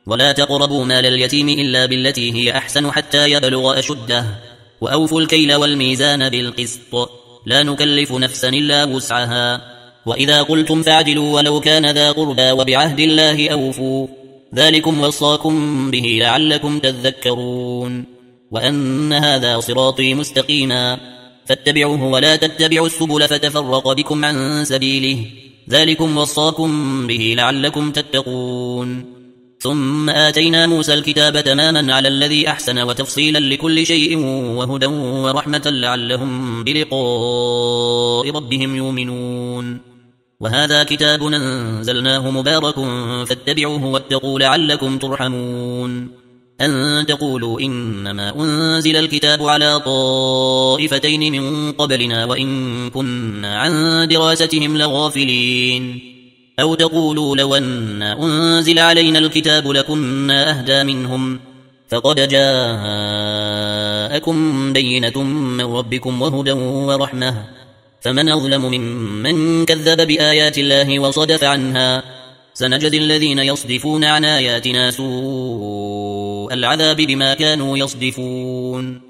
ولا تقربوا مال اليتيم إلا بالتي هي أحسن حتى يبلغ أشده وأوفوا الكيل والميزان بالقسط لا نكلف نفسا إلا وسعها وإذا قلتم فاعدلوا ولو كان ذا قربى وبعهد الله أوفوا ذلكم وصاكم به لعلكم تذكرون وأن هذا صراطي مستقيما فاتبعوه ولا تتبعوا السبل فتفرق بكم عن سبيله ذلكم وصاكم به لعلكم تتقون ثم آتينا موسى الكتاب تماما على الذي أحسن وتفصيلا لكل شيء وهدى ورحمة لعلهم بلقاء ربهم يؤمنون وهذا كتاب أنزلناه مبارك فاتبعوه واتقوا لعلكم ترحمون أن تقولوا إنما أنزل الكتاب على طائفتين من قبلنا وإن كنا عن دراستهم لغافلين أو تقولوا لو أن أنزل علينا الكتاب لكنا أهدى منهم فقد جاءكم بينة من ربكم وهدى ورحمة فمن أظلم ممن كذب بآيات الله وصدف عنها سنجزي الذين يصدفون عن آياتنا سوء العذاب بما كانوا يصدفون